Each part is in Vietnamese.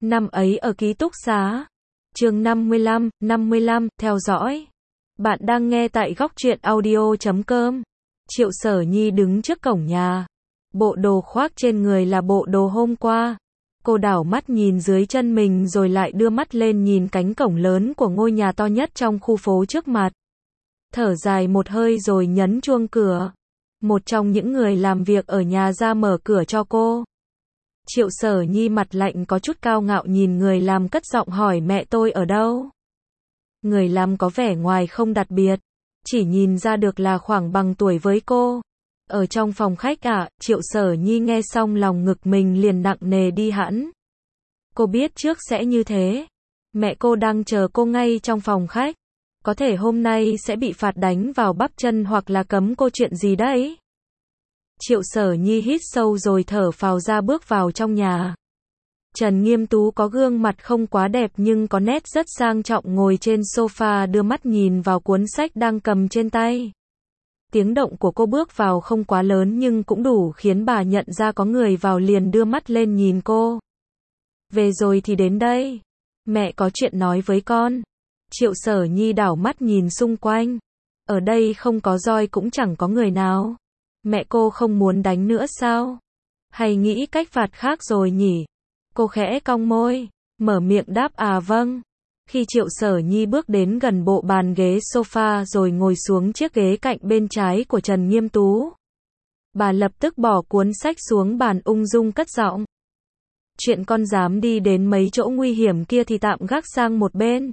Năm ấy ở ký túc xá. Chương 55, theo dõi. Bạn đang nghe tại góc truyện audio.com. Triệu Sở Nhi đứng trước cổng nhà. Bộ đồ khoác trên người là bộ đồ hôm qua. Cô đảo mắt nhìn dưới chân mình rồi lại đưa mắt lên nhìn cánh cổng lớn của ngôi nhà to nhất trong khu phố trước mặt. Thở dài một hơi rồi nhấn chuông cửa. Một trong những người làm việc ở nhà ra mở cửa cho cô. Triệu Sở Nhi mặt lạnh có chút cao ngạo nhìn người làm cất giọng hỏi mẹ tôi ở đâu. Người làm có vẻ ngoài không đặc biệt, chỉ nhìn ra được là khoảng bằng tuổi với cô. Ở trong phòng khách ạ, Triệu Sở Nhi nghe xong lòng ngực mình liền nặng nề đi hẳn. Cô biết trước sẽ như thế. Mẹ cô đang chờ cô ngay trong phòng khách. Có thể hôm nay sẽ bị phạt đánh vào bắp chân hoặc là cấm cô chuyện gì đấy. Triệu Sở Nhi hít sâu rồi thở phào ra bước vào trong nhà. Trần Nghiêm Tú có gương mặt không quá đẹp nhưng có nét rất sang trọng ngồi trên sofa đưa mắt nhìn vào cuốn sách đang cầm trên tay. Tiếng động của cô bước vào không quá lớn nhưng cũng đủ khiến bà nhận ra có người vào liền đưa mắt lên nhìn cô. Về rồi thì đến đây. Mẹ có chuyện nói với con. Triệu Sở Nhi đảo mắt nhìn xung quanh. Ở đây không có roi cũng chẳng có người nào. Mẹ cô không muốn đánh nữa sao? Hay nghĩ cách phạt khác rồi nhỉ? Cô khẽ cong môi, mở miệng đáp vâng. Khi Triệu Sở Nhi bước đến gần bộ bàn ghế sofa rồi ngồi xuống chiếc ghế cạnh bên trái của Trần Nghiêm Tú. Bà lập tức bỏ cuốn sách xuống bàn ung dung cất giọng. Chuyện con dám đi đến mấy chỗ nguy hiểm kia thì tạm gác sang một bên.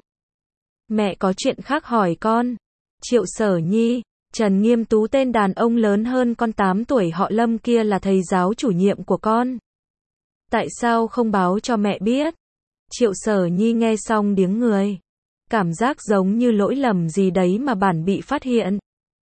Mẹ có chuyện khác hỏi con. Triệu Sở Nhi, Trần Nghiêm Tú tên đàn ông lớn hơn con 8 tuổi họ Lâm kia là thầy giáo chủ nhiệm của con. Tại sao không báo cho mẹ biết? Triệu Sở Nhi nghe xong điếng người. Cảm giác giống như lỗi lầm gì đấy mà bản bị phát hiện.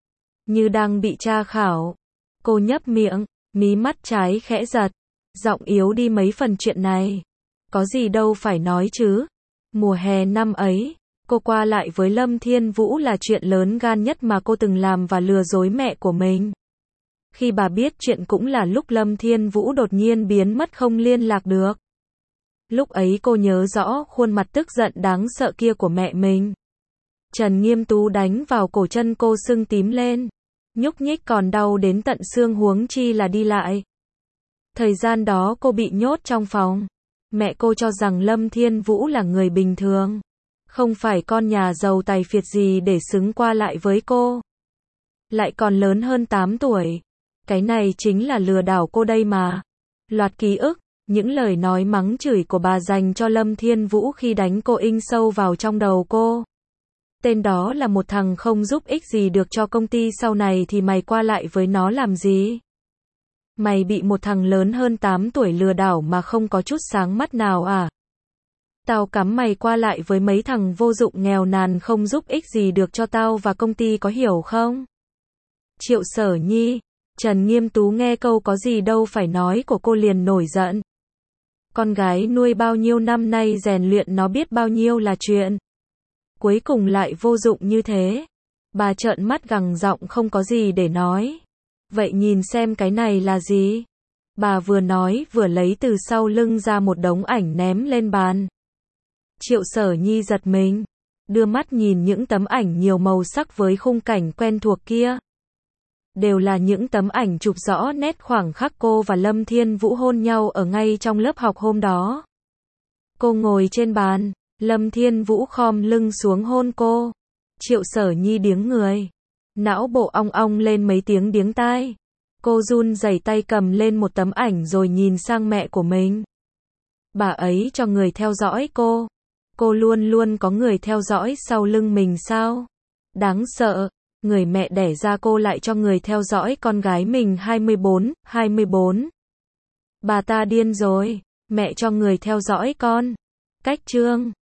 Như đang bị tra khảo. Cô nhấp miệng, mí mắt trái khẽ giật. Giọng yếu đi mấy phần chuyện này. Có gì đâu phải nói chứ. Mùa hè năm ấy, cô qua lại với Lâm Thiên Vũ là chuyện lớn gan nhất mà cô từng làm và lừa dối mẹ của mình. Khi bà biết chuyện cũng là lúc Lâm Thiên Vũ đột nhiên biến mất không liên lạc được. Lúc ấy cô nhớ rõ khuôn mặt tức giận đáng sợ kia của mẹ mình. Trần Nghiêm Tú đánh vào cổ chân cô sưng tím lên. Nhúc nhích còn đau đến tận xương huống chi là đi lại. Thời gian đó cô bị nhốt trong phòng. Mẹ cô cho rằng Lâm Thiên Vũ là người bình thường. Không phải con nhà giàu tài phiệt gì để xứng qua lại với cô. Lại còn lớn hơn 8 tuổi. Cái này chính là lừa đảo cô đây mà. Loạt ký ức, những lời nói mắng chửi của bà dành cho Lâm Thiên Vũ khi đánh cô in sâu vào trong đầu cô. Tên đó là một thằng không giúp ích gì được cho công ty sau này thì mày qua lại với nó làm gì? Mày bị một thằng lớn hơn 8 tuổi lừa đảo mà không có chút sáng mắt nào à? Tao cắm mày qua lại với mấy thằng vô dụng nghèo nàn không giúp ích gì được cho tao và công ty có hiểu không? Triệu Sở Nhi, Trần Nghiêm Tú nghe câu có gì đâu phải nói của cô liền nổi giận. Con gái nuôi bao nhiêu năm nay rèn luyện nó biết bao nhiêu là chuyện. Cuối cùng lại vô dụng như thế. Bà trợn mắt gằn giọng không có gì để nói. Vậy nhìn xem cái này là gì? Bà vừa nói vừa lấy từ sau lưng ra một đống ảnh ném lên bàn. Triệu Sở Nhi giật mình, đưa mắt nhìn những tấm ảnh nhiều màu sắc với khung cảnh quen thuộc kia. Đều là những tấm ảnh chụp rõ nét khoảnh khắc cô và Lâm Thiên Vũ hôn nhau ở ngay trong lớp học hôm đó. Cô ngồi trên bàn, Lâm Thiên Vũ khom lưng xuống hôn cô. Triệu Sở Nhi điếng người. Não bộ ong ong lên mấy tiếng điếng tai. Cô run rẩy tay cầm lên một tấm ảnh rồi nhìn sang mẹ của mình. Bà ấy cho người theo dõi cô. Cô luôn luôn có người theo dõi sau lưng mình sao? Đáng sợ. Người mẹ đẻ ra cô lại cho người theo dõi con gái mình 24. Bà ta điên rồi. Mẹ cho người theo dõi con. Cách chương